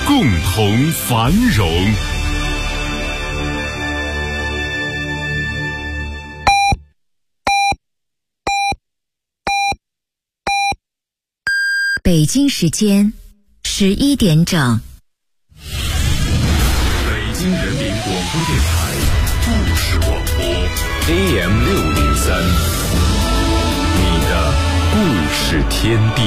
共同繁荣。 北京时间11点整。 北京人民广播电台故事广播 AM603， 你的故事天地。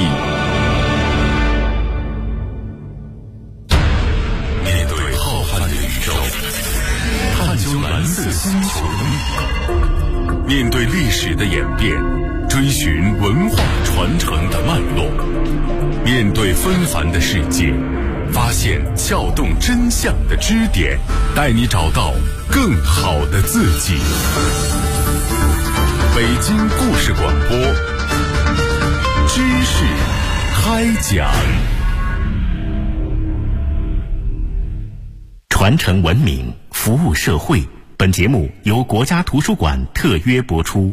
面对浩瀚的宇宙，探究蓝色星球的密码，面对历史的演变，追寻文化传承的脉络，面对纷繁的世界，发现撬动真相的支点，带你找到更好的自己。北京故事广播，知识开讲。 传承文明，服务社会。本节目由国家图书馆特约播出。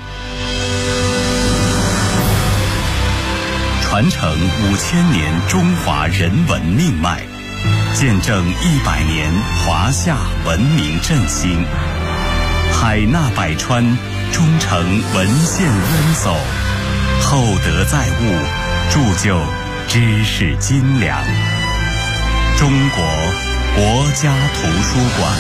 传承5000年中华人文命脉，见证100年华夏文明振兴。海纳百川，忠诚文献温走，厚德载物，铸就知识精良。中国国家图书馆。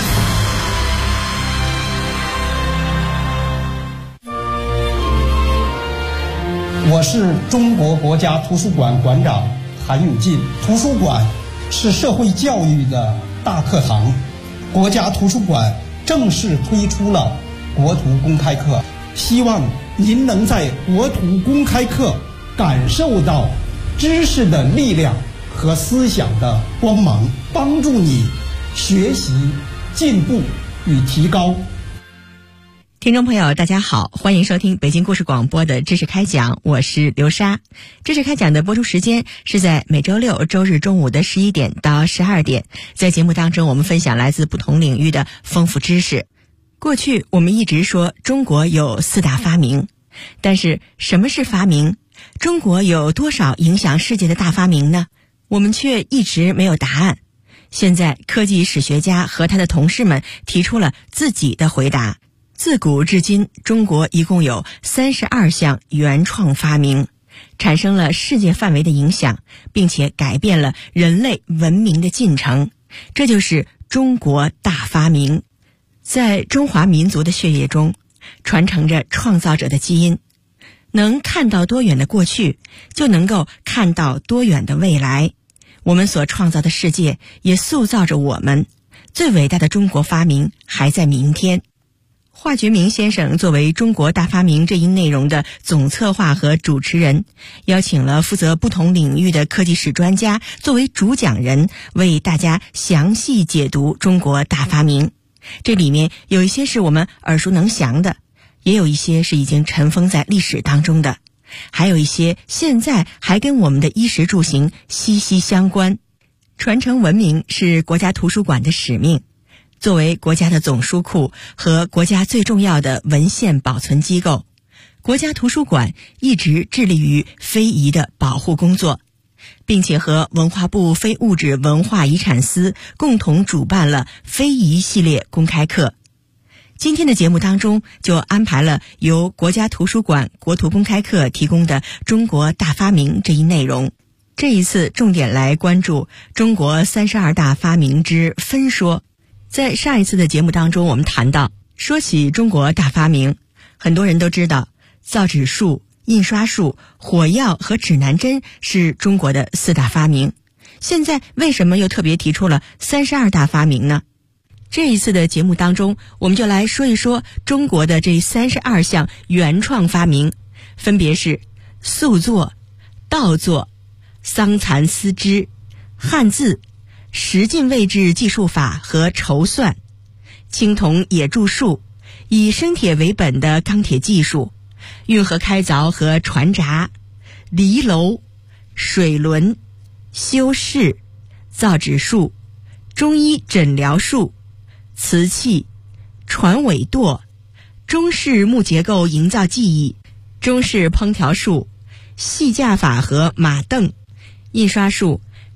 我是中国国家图书馆馆长谭永进。图书馆是社会教育的大课堂，国家图书馆正式推出了国图公开课，希望您能在国图公开课感受到知识的力量和思想的光芒，帮助你学习进步与提高。 听众朋友大家好，欢迎收听北京故事广播的知识开讲，我是刘莎。知识开讲的播出时间是在每周六周日中午的11点到12点，在节目当中我们分享来自不同领域的丰富知识。过去我们一直说中国有4大发明，但是什么是发明？中国有多少影响世界的大发明呢？我们却一直没有答案。现在科技史学家和他的同事们提出了自己的回答。自古至今，中国一共有32项原创发明，产生了世界范围的影响，并且改变了人类文明的进程。这就是中国大发明。在中华民族的血液中，传承着创造者的基因。能看到多远的过去，就能够看到多远的未来。我们所创造的世界也塑造着我们。最伟大的中国发明还在明天。华觉明先生作为中国大发明这一内容的总策划和主持人，邀请了负责不同领域的科技史专家作为主讲人，为大家详细解读中国大发明。这里面有一些是我们耳熟能详的，也有一些是已经尘封在历史当中的，还有一些现在还跟我们的衣食住行息息相关。传承文明是国家图书馆的使命。作为国家的总书库和国家最重要的文献保存机构，国家图书馆一直致力于非遗的保护工作，并且和文化部非物质文化遗产司共同主办了非遗系列公开课。今天的节目当中就安排了由国家图书馆国图公开课提供的中国大发明这一内容。这一次重点来关注中国32大发明之分说。在上一次的节目当中，我们谈到，说起中国大发明，很多人都知道造纸术、印刷术、火药和指南针是中国的4大发明。现在为什么又特别提出了32大发明呢？这一次的节目当中，我们就来说一说中国的这32项原创发明，分别是塑作、稻作、桑蚕丝织、汉字、十进位置计数法和筹算、青铜冶铸术、以生铁为本的钢铁技术、运河开凿和船闸、犁楼、水轮、修饰、造纸术、中医诊疗术、瓷器、船尾舵、中式木结构营造技艺、中式烹调术、细架法和马镫、印刷术、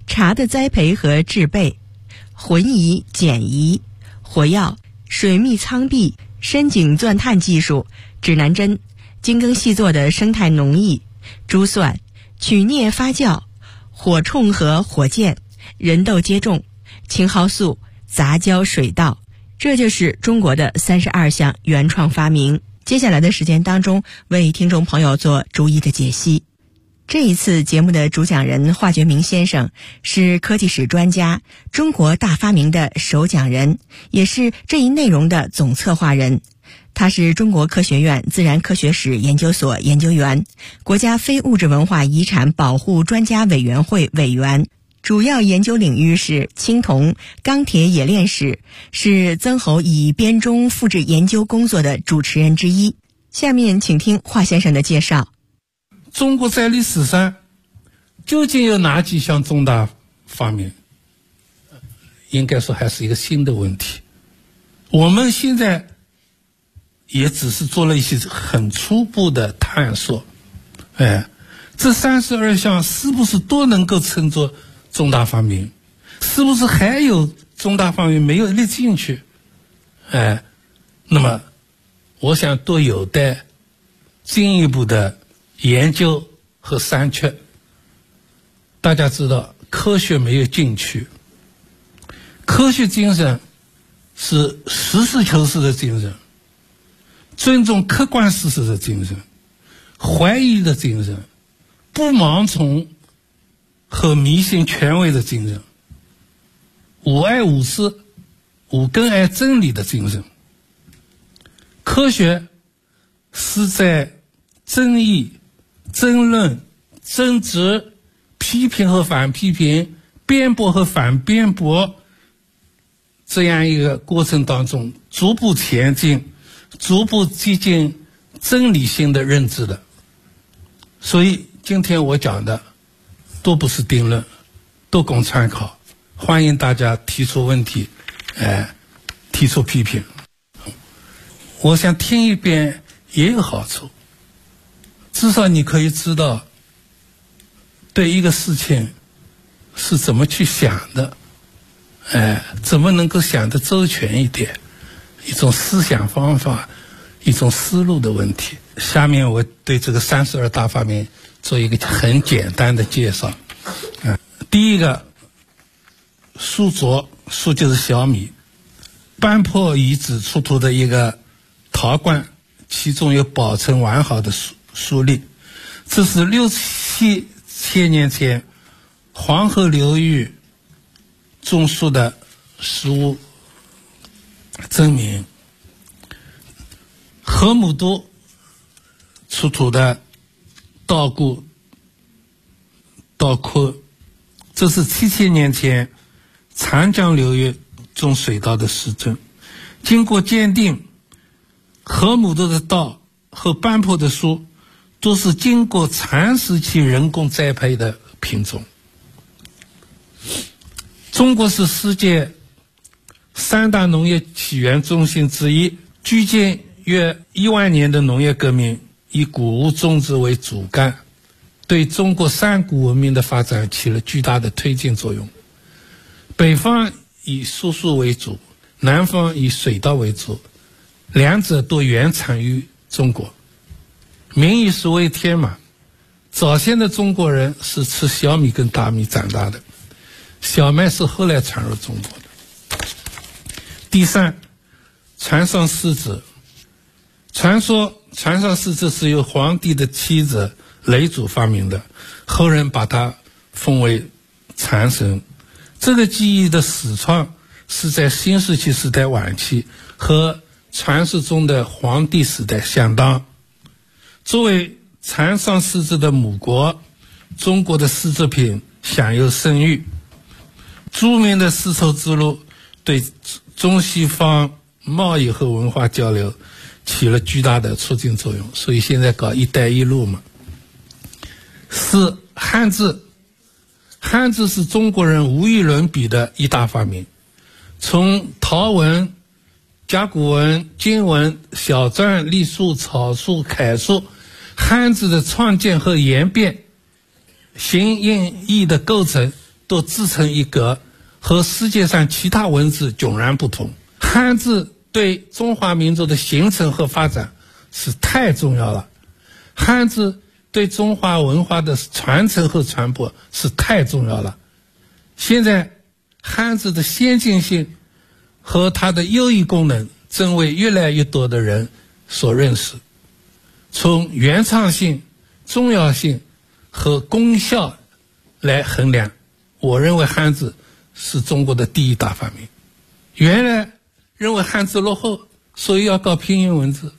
茶的栽培和制备、混乙、碱乙、火药、水密苍壁、深井钻探技术、指南针、精耕细作的生态农艺、珠算、曲镍发酵、火铳和火箭、人豆接种、青蒿素、杂交水稻，这就是中国的32项原创发明。接下来的时间当中，为听众朋友做逐一的解析。这一次节目的主讲人华觉明先生是科技史专家，中国大发明的首讲人，也是这一内容的总策划人。他是中国科学院自然科学史研究所研究员，国家非物质文化遗产保护专家委员会委员，主要研究领域是青铜、钢铁冶炼史，是曾侯乙编钟复制研究工作的主持人之一。下面请听华先生的介绍。 中国在历史上究竟有哪几项重大发明？应该说还是一个新的问题。我们现在也只是做了一些很初步的探索。这32项是不是都能够称作重大发明？是不是还有重大发明没有列进去？那么我想都有待进一步的研究和商榷。大家知道，科学没有禁区，科学精神是实事求是的精神，尊重客观事实的精神，怀疑的精神，不盲从和迷信权威的精神，无爱无私、无根爱真理的精神。科学是在争议、争论、争执、批评和反批评、辩驳和反辩驳这样一个过程当中逐步前进，逐步接近真理性的认知的。所以今天我讲的都不是定论，都供参考，欢迎大家提出问题，提出批评。我想听一遍也有好处，至少你可以知道对一个事情是怎么去想的，怎么能够想得周全一点，一种思想方法，一种思路的问题。下面我对这个32大发明做一个很简单的介绍。第一个，书镯，书就是小米，班坡遗址出土的一个陶罐，其中有保存完好的书粒，这是6、7千年前黄河流域种树的实物证明。河姆渡出土的稻谷、稻捆，这是7千年前长江流域种水稻的实证。经过鉴定，河姆渡的稻和班坡的树都是经过长时期人工栽培的品种。中国是世界3大农业起源中心之一，距今约1万年的农业革命以谷物种植为主干，对中国山谷文明的发展起了巨大的推进作用。北方以输树为主，南方以水稻为主，两者都原产于中国。民以食为天嘛，早先的中国人是吃小米跟大米长大的，小麦是后来传入中国的。第三，船上狮子。传说船上狮子是由皇帝的妻子嫘祖发明的，后人把它封为长神。这个技艺的始创是在新石器时代晚期，和传说中的黄帝时代相当。作为船上狮子的母国，中国的丝织品享有盛誉。著名的丝绸之路对中西方贸易和文化交流起了巨大的促进作用，所以现在搞一带一路嘛。4. 汉字。汉字是中国人无与伦比的一大发明。从陶文、甲骨文、金文、小篆、隶书、草书、楷书，汉字的创建和演变、形、音、义的构成都自成一格，和世界上其他文字迥然不同。汉字对中华民族的形成和发展是太重要了，汉字对中华文化的传承和传播是太重要了。现在汉字的先进性和它的优异功能正为越来越多的人所认识。从原创性、重要性和功效来衡量，我认为汉字是中国的第一大发明。原来认为汉字落后，所以要搞拼音文字。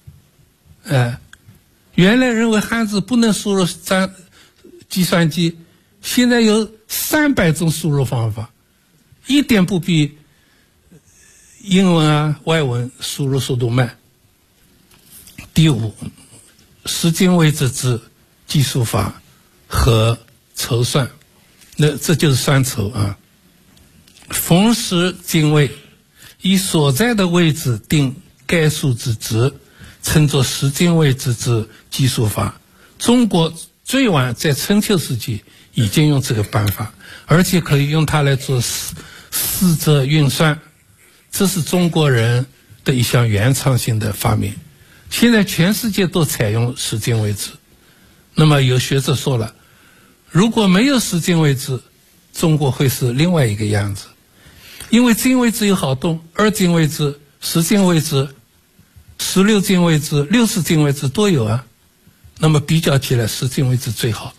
原来认为汉字不能输入计算机，现在有300种输入方法，一点不比英文啊外文输入速度慢。第5，十进位制制计数法和筹算，那这就是算筹啊。逢十进位，以所在的位置定该数之值，称作十进位制制计数法。中国最晚在春秋时期已经用这个办法，而且可以用它来做四则运算，这是中国人的一项原创性的发明。现在全世界都采用十进位制。那么有学者说了，如果没有十进位制，中国会是另外一个样子。因为进位制有好多，2进位制、10进位制、16进位制、60进位制都有啊。那么比较起来，10进位制最好。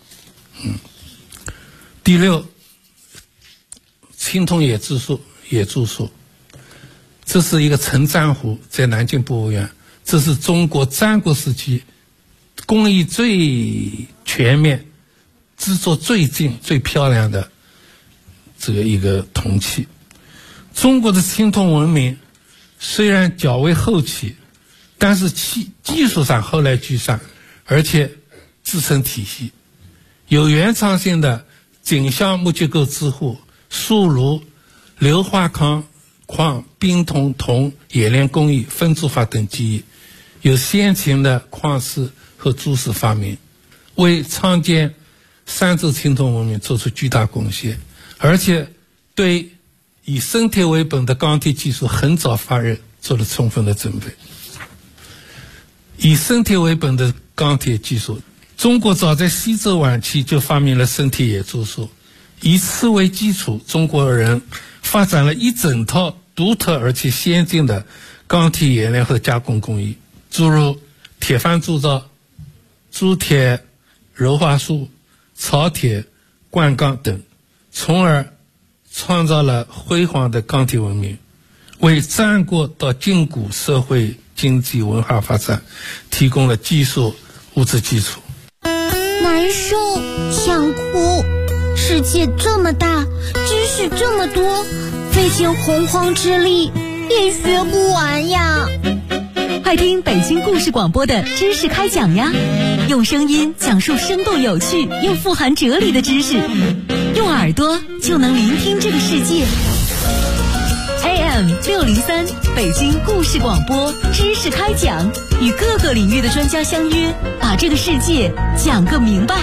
第6，青铜冶铸术，这是一个陈占壶，在南京博物院。这是中国战国时期工艺最全面、制作最精、最漂亮的这个一个铜器。中国的青铜文明虽然较为后期，但是技术上后来居上，而且自成体系，有原创性的井箱木结构支护、塑炉、硫化矿、冰铜、铜冶炼工艺、分铸法等技艺，有先秦的矿石和铸石发明，为创建三洲青铜文明做出巨大贡献，而且对以生铁为本的钢铁技术很早发热做了充分的准备。以生铁为本的钢铁技术，中国早在西周晚期就发明了生铁冶铸术，以此为基础，中国人发展了一整套独特而且先进的钢铁冶炼和加工工艺，诸如铁帆铸造、铸铁、鞣化术、槽铁、灌钢等，从而创造了辉煌的钢铁文明，为战国到近古社会经济文化发展提供了技术物质基础。 难受，想哭，世界这么大，知识这么多，费尽洪荒之力也学不完呀。 快听北京故事广播的知识开讲呀，用声音讲述生动有趣又富含哲理的知识，用耳朵就能聆听这个世界。AM 603北京故事广播知识开讲，与各个领域的专家相约，把这个世界讲个明白。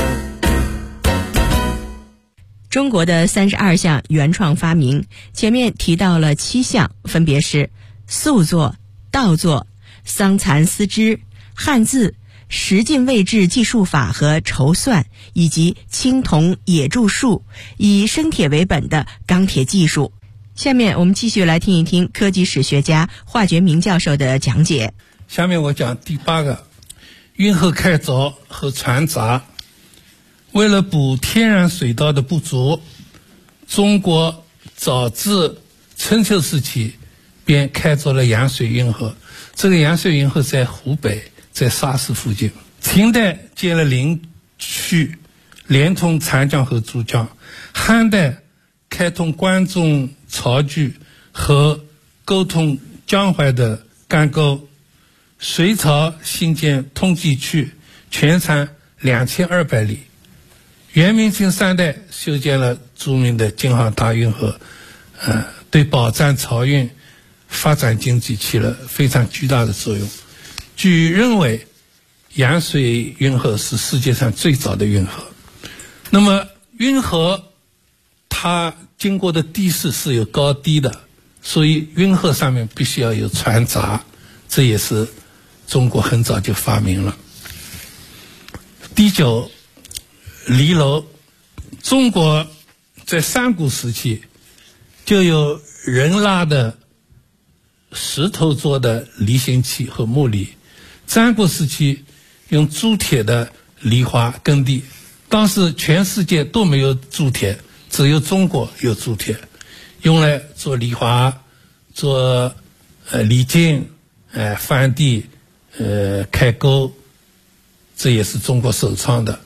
中国的32项原创发明，前面提到了7项，分别是塑作、稻作、桑蚕丝织、汉字、十进位制计数法和筹算，以及青铜冶铸术，以生铁为本的钢铁技术。下面我们继续来听一听科技史学家华觉明教授的讲解。 下面我讲第8个，运河开凿和船闸。为了补天然水道的不足，中国早自春秋时期便开凿了洋水运河。这个洋水运河在湖北，在沙市附近。秦代建了灵渠，连通长江和珠江。汉代开通关中漕渠和沟通江淮的干沟。隋朝新建通济渠，全长2200里。元明清3代修建了著名的京杭大运河，对保障漕运、发展经济起了非常巨大的作用。据认为，洋水运河是世界上最早的运河。那么运河它经过的地势是有高低的，所以运河上面必须要有船闸，这也是中国很早就发明了。第9，犁楼。中国在上古时期就有人拉的石头做的犁形器和木犁，战国时期用铸铁的犁花耕地，当时全世界都没有铸铁，只有中国有铸铁，用来做犁花、做犁茎、翻地、开沟，这也是中国首创的。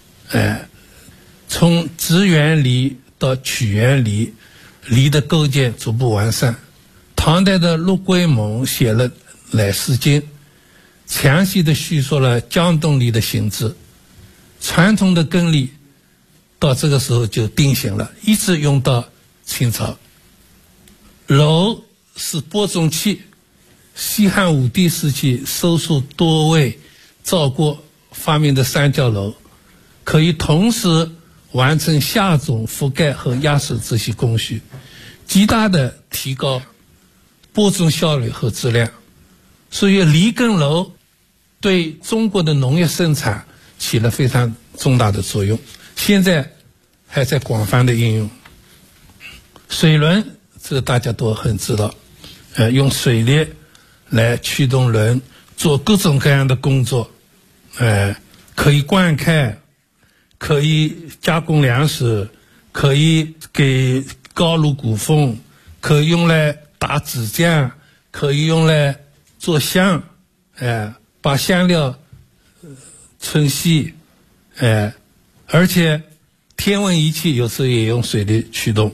从直缘犁到曲缘犁，犁的构建逐步完善。唐代的陆龟蒙写了《乃诗经》，详细的叙述了江东犁的形制。传统的耕犁到这个时候就定型了，一直用到清朝。楼是播种器，西汉武帝时期收束多位赵国发明的三角楼，可以同时完成下种、覆盖和压实这些工序，极大的提高播种效率和质量。所以犁耕楼对中国的农业生产起了非常重大的作用，现在还在广泛的应用。水轮，这个大家都很知道，用水力来驱动轮做各种各样的工作，可以灌溉，可以加工粮食，可以给高炉鼓风，可以用来打纸浆，可以用来做香，把香料存细，而且天文仪器有时候也用水力驱动。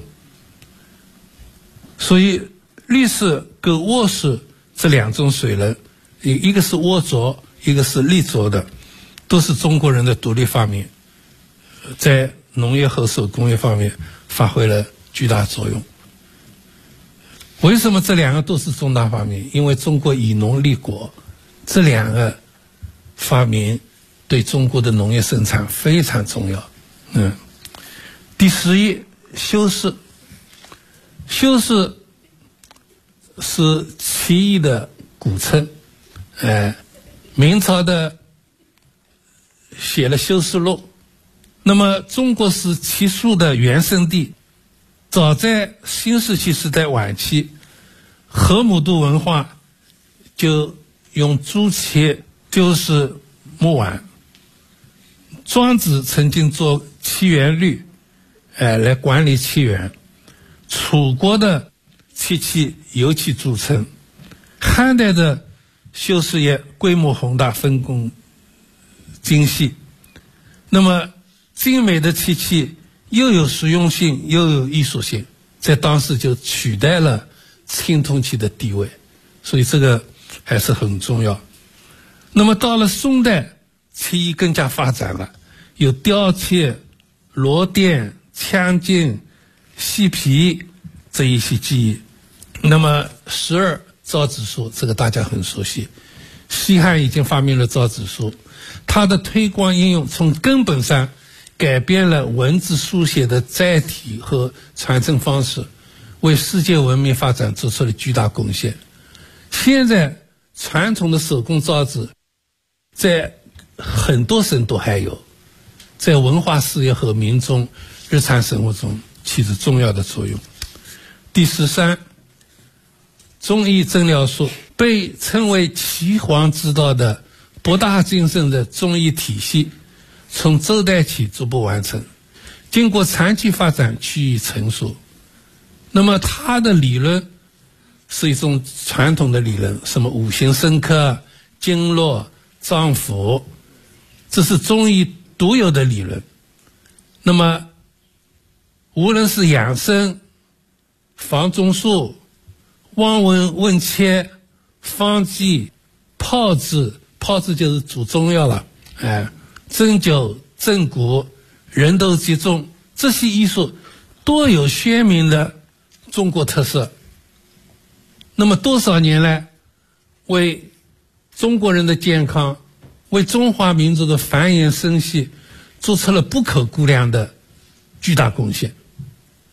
所以立式跟卧式这两种水轮，一个是涡着，一个是立着的，都是中国人的独立发明，在农业和手工业方面发挥了巨大作用。为什么这两个都是重大发明？因为中国以农立国，这两个发明对中国的农业生产非常重要。第11，修饰。修饰是棋艺的古称，明朝的写了《修饰录》。那么中国是棋术的原生地，早在新石器时代晚期，河姆渡文化就用朱漆修饰木碗。庄子曾经做棋园律，来管理棋园。楚国的漆器尤其著称，汉代的修饰业规模宏大，分工精细。那么精美的漆器又有实用性又有艺术性，在当时就取代了青铜器的地位，所以这个还是很重要。那么到了宋代，漆艺更加发展了，有雕切、螺钿、枪镜、细皮这一些技艺。那么12造纸术，这个大家很熟悉，西汉已经发明了造纸术，它的推广应用从根本上改变了文字书写的载体和传承方式，为世界文明发展做出了巨大贡献。现在传统的手工造纸在很多省都还有，在文化事业和民众日常生活中起着重要的作用。第13，中医诊疗术，被称为岐黄之道的博大精深的中医体系，从周代起逐步完成，经过长期发展趋于成熟。那么它的理论是一种传统的理论，什么五行生克、经络、脏腑，这是中医独有的理论。那么无论是养生、防中术、望闻问切、方剂、炮制就是煮中药了，针灸、正骨、人头集中，这些艺术都有鲜明的中国特色。那么多少年来，为中国人的健康，为中华民族的繁衍生息做出了不可估量的巨大贡献。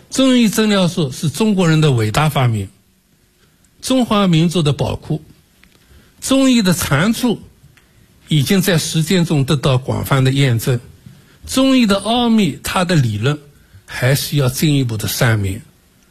中医诊疗术是中国人的伟大发明，中华民族的宝库。中医的长处已经在实践中得到广泛的验证，中医的奥秘，它的理论还需要进一步的阐明。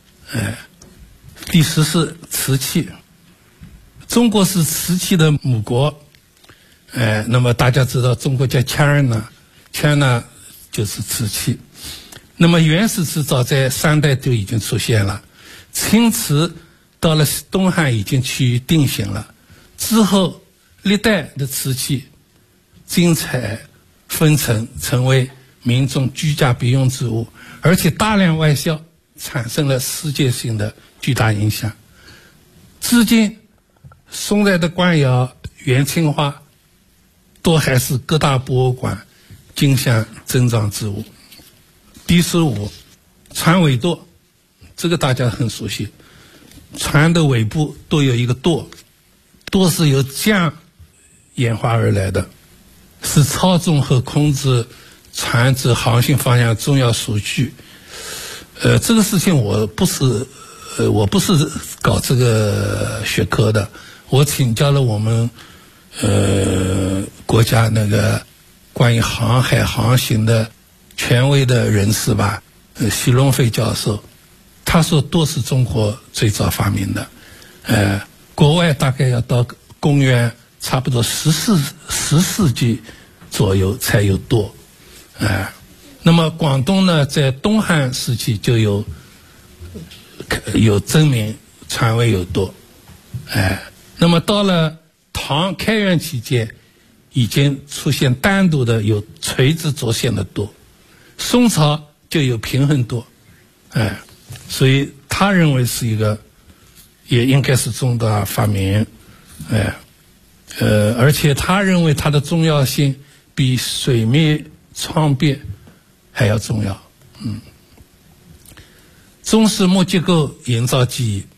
第10是瓷器，中国是瓷器的母国。那么大家知道中国叫 China 就是瓷器。那么原始瓷早在3代就已经出现了，青瓷到了东汉已经趋于定型了，之后历代的瓷器精彩纷呈，成为民众居家必用之物，而且大量外销，产生了世界性的巨大影响。至今宋代的官窑、元青花都还是各大博物馆竞相珍藏之物。第15，船尾舵，这个大家很熟悉，船的尾部都有一个舵，舵是由桨演化而来的，是操纵和控制船只航行方向重要数据。这个事情我不是搞这个学科的，我请教了我们国家那个关于航海航行的权威的人士吧，徐龙飞教授，他说舵是中国最早发明的，国外大概要到公元差不多14世纪左右才有舵，那么广东呢，在东汉时期就有证明船尾有舵，那么到了唐开元期间，已经出现单独的有垂直着线的舵，宋朝就有平衡舵，所以他认为是一个，也应该是重大发明，而且他认为它的重要性比水面窗边还要重要。中式木结构营造技艺，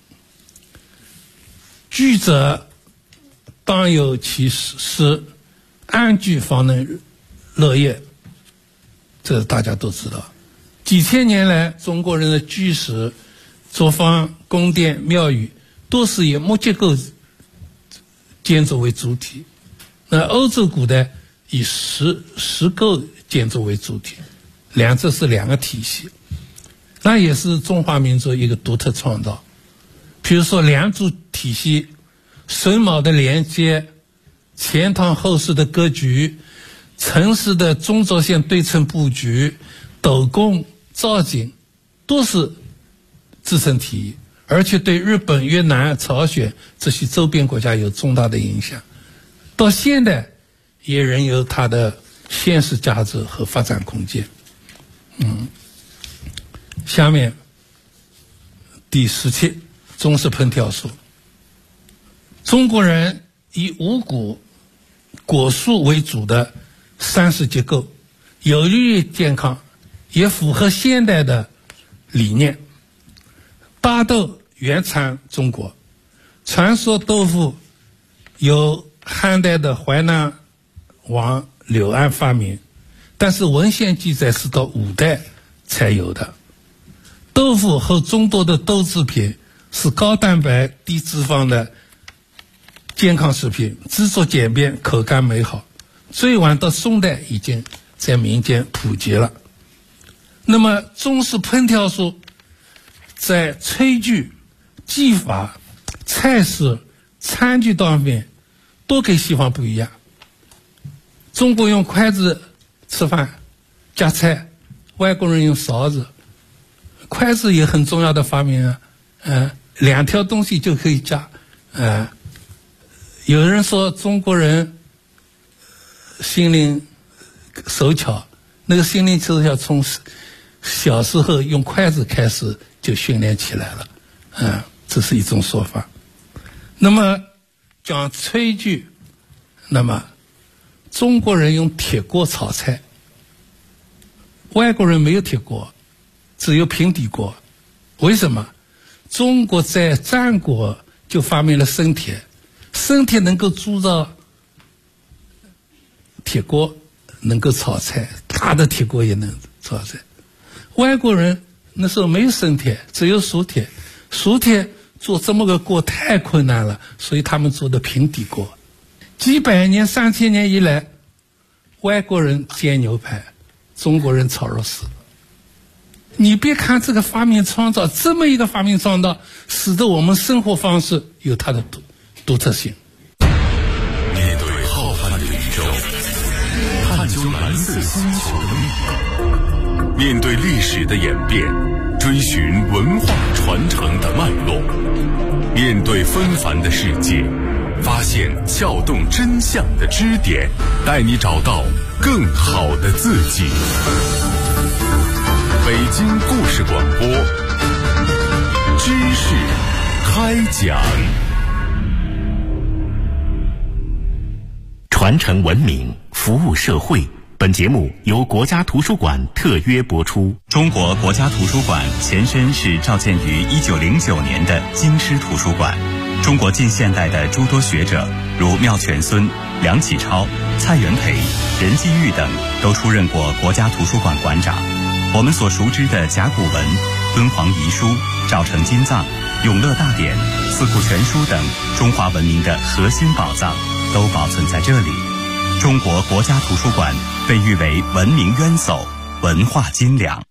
居者当有其室，安居方能乐业，这大家都知道。几千年来，中国人的居室、作坊、宫殿、庙宇都是以木结构建筑为主体，那欧洲古代以石构建筑为主体，两者是两个体系，那也是中华民族一个独特创造。比如说梁柱体系、榫卯的连接、前堂后室的格局、城市的中轴线对称布局、斗拱、造景，都是自成体系，而且对日本、越南、朝鲜这些周边国家有重大的影响，到现代也仍有它的现实价值和发展空间。下面第17，中式烹调术。中国人以五谷果蔬为主的膳食结构，有利于健康，也符合现代的理念。大豆原产中国，传说豆腐由汉代的淮南王柳安发明，但是文献记载是到5代才有的。豆腐和众多的豆制品是高蛋白低脂肪的健康食品，制作简便，口感美好。最晚到宋代已经在民间普及了。那么中式烹调术在炊具、技法、菜式、餐具方面都跟西方不一样。中国用筷子吃饭夹菜，外国人用勺子。筷子也很重要的发明啊，2条东西就可以夹。有人说中国人心灵手巧，那个心灵手巧从小时候用筷子开始就训练起来了，这是一种说法。那么讲炊具，那么中国人用铁锅炒菜，外国人没有铁锅，只有平底锅。为什么？中国在战国就发明了生铁，生铁能够铸造铁锅，能够炒菜，大的铁锅也能炒菜。外国人那时候没有生铁，只有熟铁。熟铁做这么个锅太困难了，所以他们做的平底锅。几百年、3000年以来，外国人煎牛排，中国人炒肉丝。你别看这个发明创造，这么一个发明创造，使得我们生活方式有它的独特性。 面对浩瀚的宇宙，探究蓝色星球的秘密，面对历史的演变，追寻文化传承的脉络，面对纷繁的世界，发现撬动真相的支点，带你找到更好的自己。北京故事广播，知识开讲。 传承文明，服务社会。本节目由国家图书馆特约播出。 中国国家图书馆前身是召建于1909年的京师图书馆。中国近现代的诸多学者，如妙泉孙、梁启超、蔡元培、任继玉等，都出任过国家图书馆馆长。我们所熟知的甲骨文、敦煌遗书、赵城金藏、永乐大典、四库全书等中华文明的核心宝藏，都保存在这里。中国国家图书馆被誉为文明渊薮、文化金粮。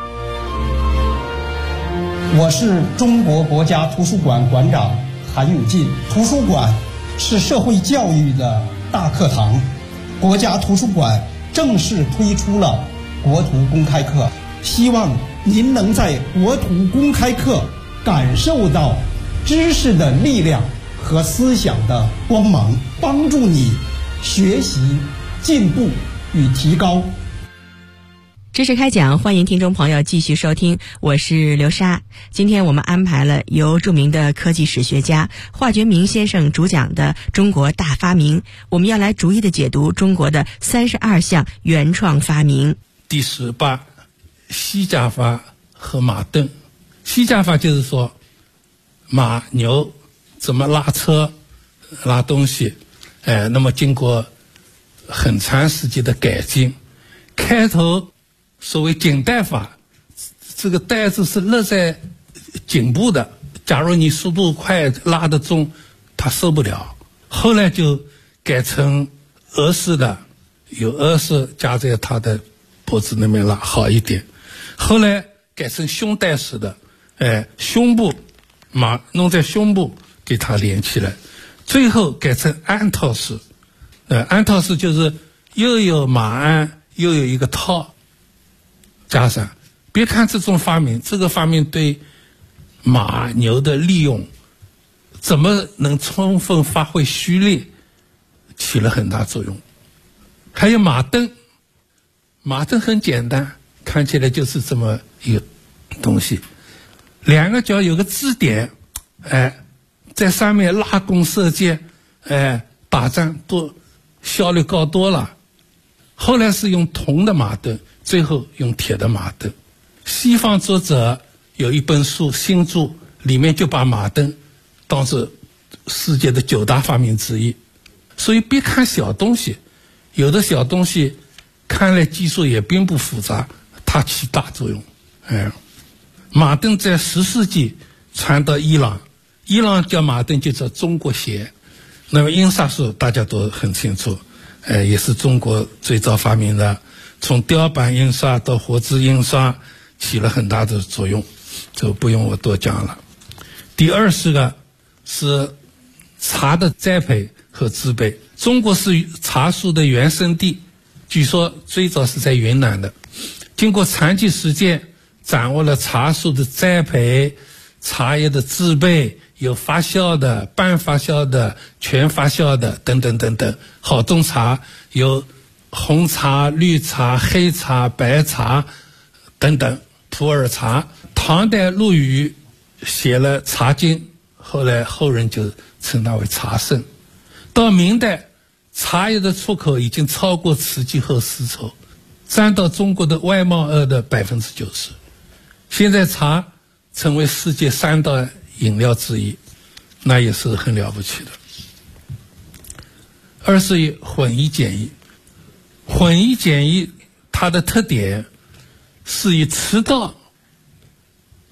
我是中国国家图书馆馆长韩永进。图书馆是社会教育的大课堂，国家图书馆正式推出了国图公开课，希望您能在国图公开课感受到知识的力量和思想的光芒，帮助你学习、进步与提高。 知识开讲，欢迎听众朋友继续收听，我是刘莎。今天我们安排了由著名的科技史学家华觉明先生主讲的中国大发明，我们要来逐一的解读中国的32项原创发明。 第18，西甲法和马镫。西甲法就是说马牛怎么拉车拉东西，那么经过很长时间的改进，开头所谓颈带法，这个带子是勒在颈部的，假如你速度快拉得重它受不了。后来就改成额式的，有额式夹在它的脖子那边拉好一点。后来改成胸带式的，胸部马弄在胸部给它连起来。最后改成鞍套式，鞍套式就是又有马鞍又有一个套加上。别看这种发明，这个发明对马牛的利用，怎么能充分发挥虚力，起了很大作用。还有马镫，马镫很简单，看起来就是这么一个东西，两个角有个支点，在上面拉弓射箭，打仗多效率高多了。后来是用铜的马镫，最后用铁的马镫。西方作者有一本书新著，里面就把马镫当作世界的9大发明之一。所以别看小东西，有的小东西看来技术也并不复杂，它起大作用。马镫在10世纪传到伊朗，伊朗叫马镫就叫中国鞋。那么印刷术大家都很清楚，也是中国最早发明的，从雕版印刷到活字印刷起了很大的作用，就不用我多讲了。第20个是茶的栽培和制备。中国是茶树的原生地，据说最早是在云南的。经过长期实践，掌握了茶树的栽培、茶叶的制备，有发酵的、半发酵的、全发酵的等等等等。好种茶有红茶、绿茶、黑茶、白茶等等，普洱茶。唐代陆羽写了《茶经》，后来后人就称它为茶圣。到明代，茶叶的出口已经超过瓷器和丝绸，占到中国的外贸额的90%。现在茶成为世界3大饮料之一，那也是很了不起的。21混一简易。混一简易它的特点是以赤道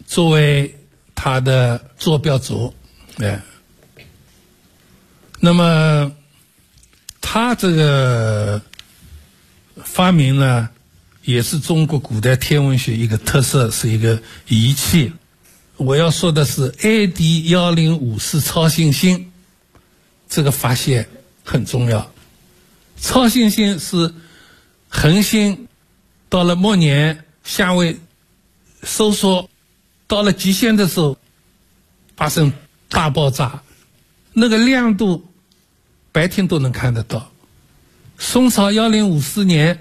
作为它的坐标轴，那么它这个发明呢，也是中国古代天文学一个特色，是一个仪器。我要说的是 AD1054 超新星，这个发现很重要。超新星是恒星到了末年相位收缩，到了极限的时候发生大爆炸，那个亮度白天都能看得到。宋朝1054年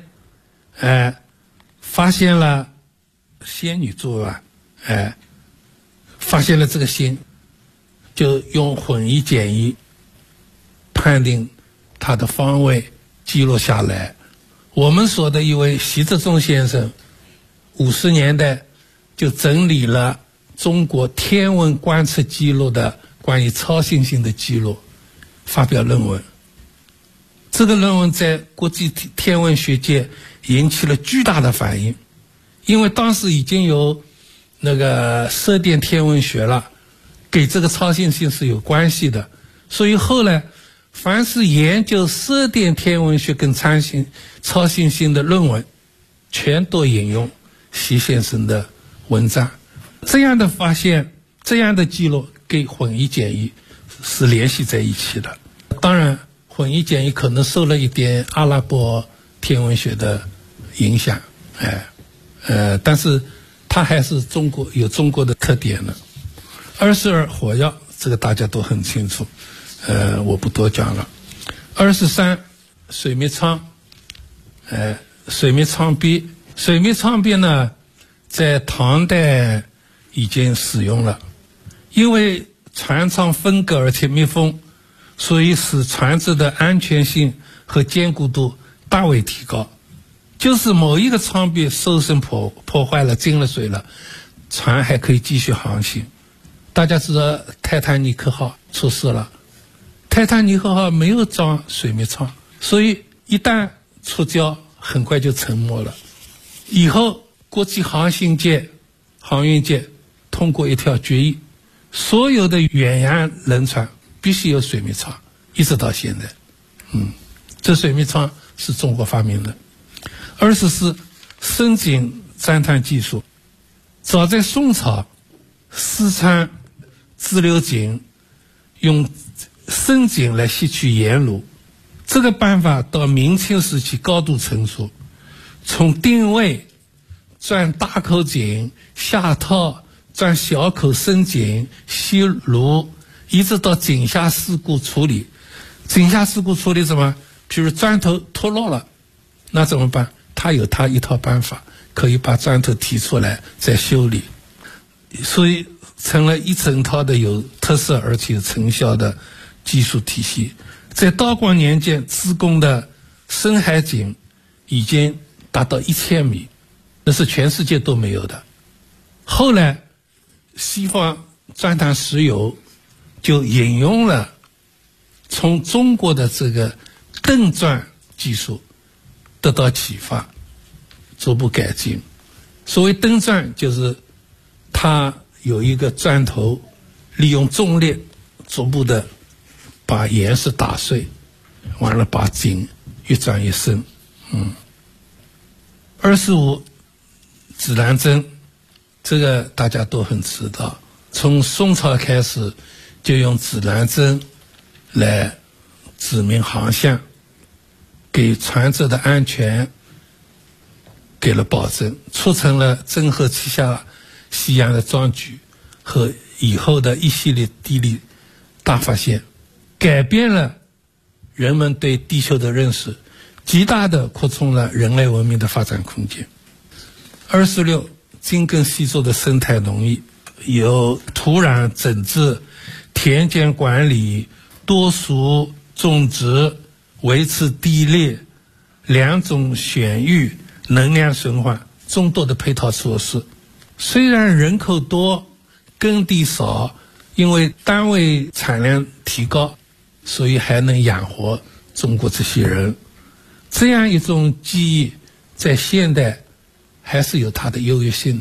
发现了仙女座啊，发现了这个星，就用混一减一判定它的方位，记录下来。我们所的一位习志忠先生50年代就整理了中国天文观测记录的关于超新星的记录，发表论文。这个论文在国际天文学界引起了巨大的反应，因为当时已经有那个射电天文学了，给这个超新星是有关系的，所以后来凡是研究射电天文学跟超新星的论文，全都引用习先生的文章。这样的发现，这样的记录跟混一减一是联系在一起的。当然混一减一可能受了一点阿拉伯天文学的影响，但是它还是有中国的特点的。22火药这个大家都很清楚，我不多讲了。23水密窗，水密窗壁，水密窗壁呢，在唐代已经使用了，因为船舱分隔而且密封，所以使船只的安全性和坚固度大为提高。就是某一个舱壁受损破坏了，进了水了，船还可以继续航行。大家知道泰坦尼克号出事了，泰坦尼克号没有装水密窗，所以一旦触礁很快就沉没了。以后国际航运界通过一条决议，所有的远洋轮船必须有水密窗，一直到现在。这水密窗是中国发明的。24深井钻探技术，早在宋朝，四川支流井用深井来吸取盐卤，这个办法到明清时期高度成熟。从定位、钻大口井、下套、钻小口深井、吸卤，一直到井下事故处理。井下事故处理什么？比如砖头脱落了，那怎么办？他有他一套办法，可以把砖头提出来再修理，所以成了一整套的有特色而且有成效的技术体系。在道光年间自贡的深海井已经达到1000米，那是全世界都没有的。后来西方钻探石油就引用了从中国的这个蹬钻技术得到启发，逐步改进。所谓蹬钻，就是它有一个钻头，利用重力逐步的把岩石打碎，完了把井越钻越深。25指南针，这个大家都很知道，从宋朝开始就用指南针来指明航向，给船只的安全给了保证，促成了郑和旗下西洋的壮举和以后的一系列地理大发现，改变了人们对地球的认识，极大地扩充了人类文明的发展空间。26精耕细作的生态农业，有土壤整治、田间管理、多属种植、维持地力、良种选育、能量循环众多的配套措施。虽然人口多，耕地少，因为单位产量提高，所以还能养活中国这些人。这样一种技艺在现代还是有它的优越性的。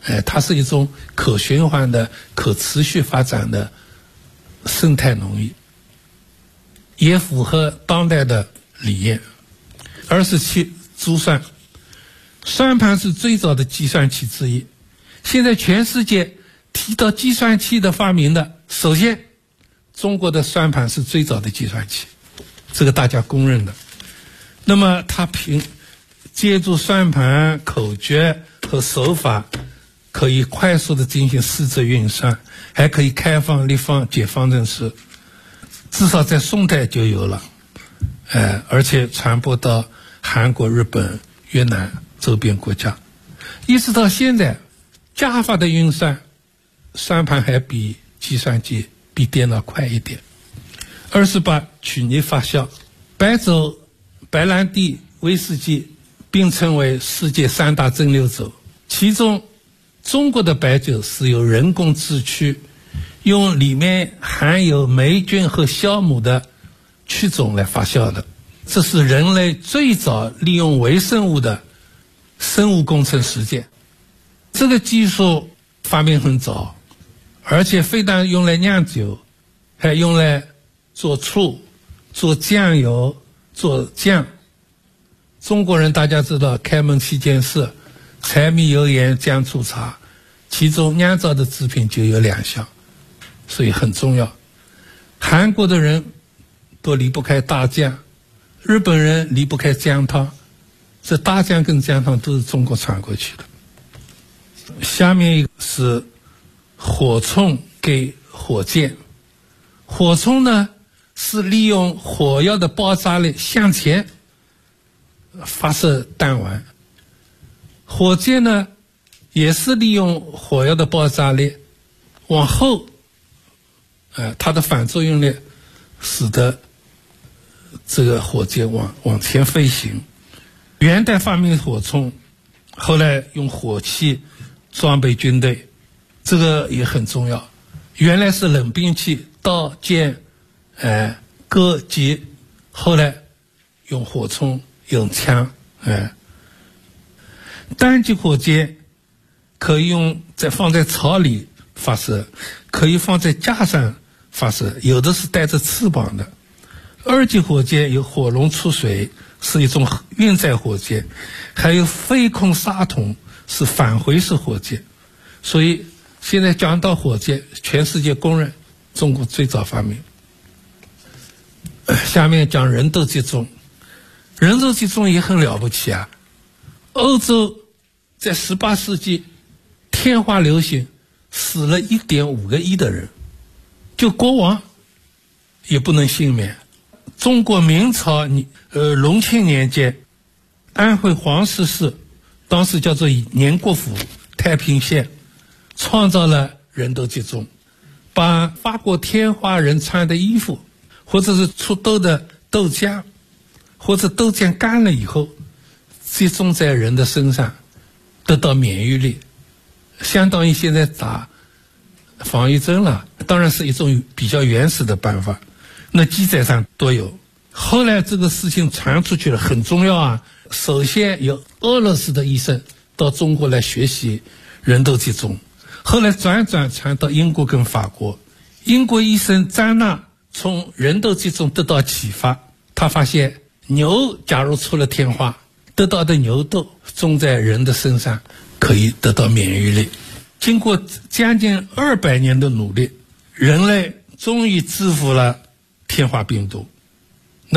它是一种可循环的、可持续发展的生态农业，也符合当代的理念。27珠算，算盘是最早的计算器之一。现在全世界提到计算器的发明的，首先中国的算盘是最早的计算器，这个大家公认的。那么它借助算盘、口诀和手法，可以快速的进行数字运算，还可以开方、立方、解方程式，至少在宋代就有了，而且传播到韩国、日本、越南周边国家，一直到现在，加法的运算，算盘还比计算机、比电脑快一点。28曲尼发酵，白酒、白兰地、威士忌并称为世界3大蒸馏酒，其中中国的白酒是由人工制曲，用里面含有霉菌和酵母的曲种来发酵的。这是人类最早利用微生物的生物工程实践。这个技术发明很早，而且非但用来酿酒，还用来做醋、做酱油、做酱。中国人大家知道开门7件事，柴米油盐酱醋茶，其中酿造的制品就有2项，所以很重要。韩国的人都离不开大酱，日本人离不开姜汤，这大酱跟姜汤都是中国传过去的。下面一个是火铳给火箭。火铳呢是利用火药的爆炸力向前发射弹丸，火箭呢也是利用火药的爆炸力往后，它的反作用力使得这个火箭往前飞行。元代发明火铳，后来用火器装备军队，这个也很重要。原来是冷兵器，刀剑、戈戟，后来用火铳、用枪，单级火箭可以放在槽里发射，可以放在架上发射，有的是带着翅膀的。2级火箭有火龙出水，是一种运载火箭，还有飞空沙筒，是返回式火箭。所以现在讲到火箭，全世界公认中国最早发明。下面讲人斗集中。人斗集中也很了不起啊！欧洲在18世纪天花流行，死了1.5个亿的人，就国王也不能幸免。中国明朝隆庆年间，安徽黄石市当时叫做宁国府太平县，创造了人斗集中，把法国天花人穿的衣服，或者是出豆的豆浆，或者豆浆干了以后集中在人的身上，得到免疫力，相当于现在打防疫针了。当然是一种比较原始的办法，那记载上都有。后来这个事情传出去了，很重要啊。首先有俄罗斯的医生到中国来学习人斗集中，后来传到英国跟法国。英国医生詹纳从人斗集中得到启发，他发现牛假如出了天花，得到的牛痘种在人的身上可以得到免疫力。经过将近200年的努力，人类终于制服了天花病毒。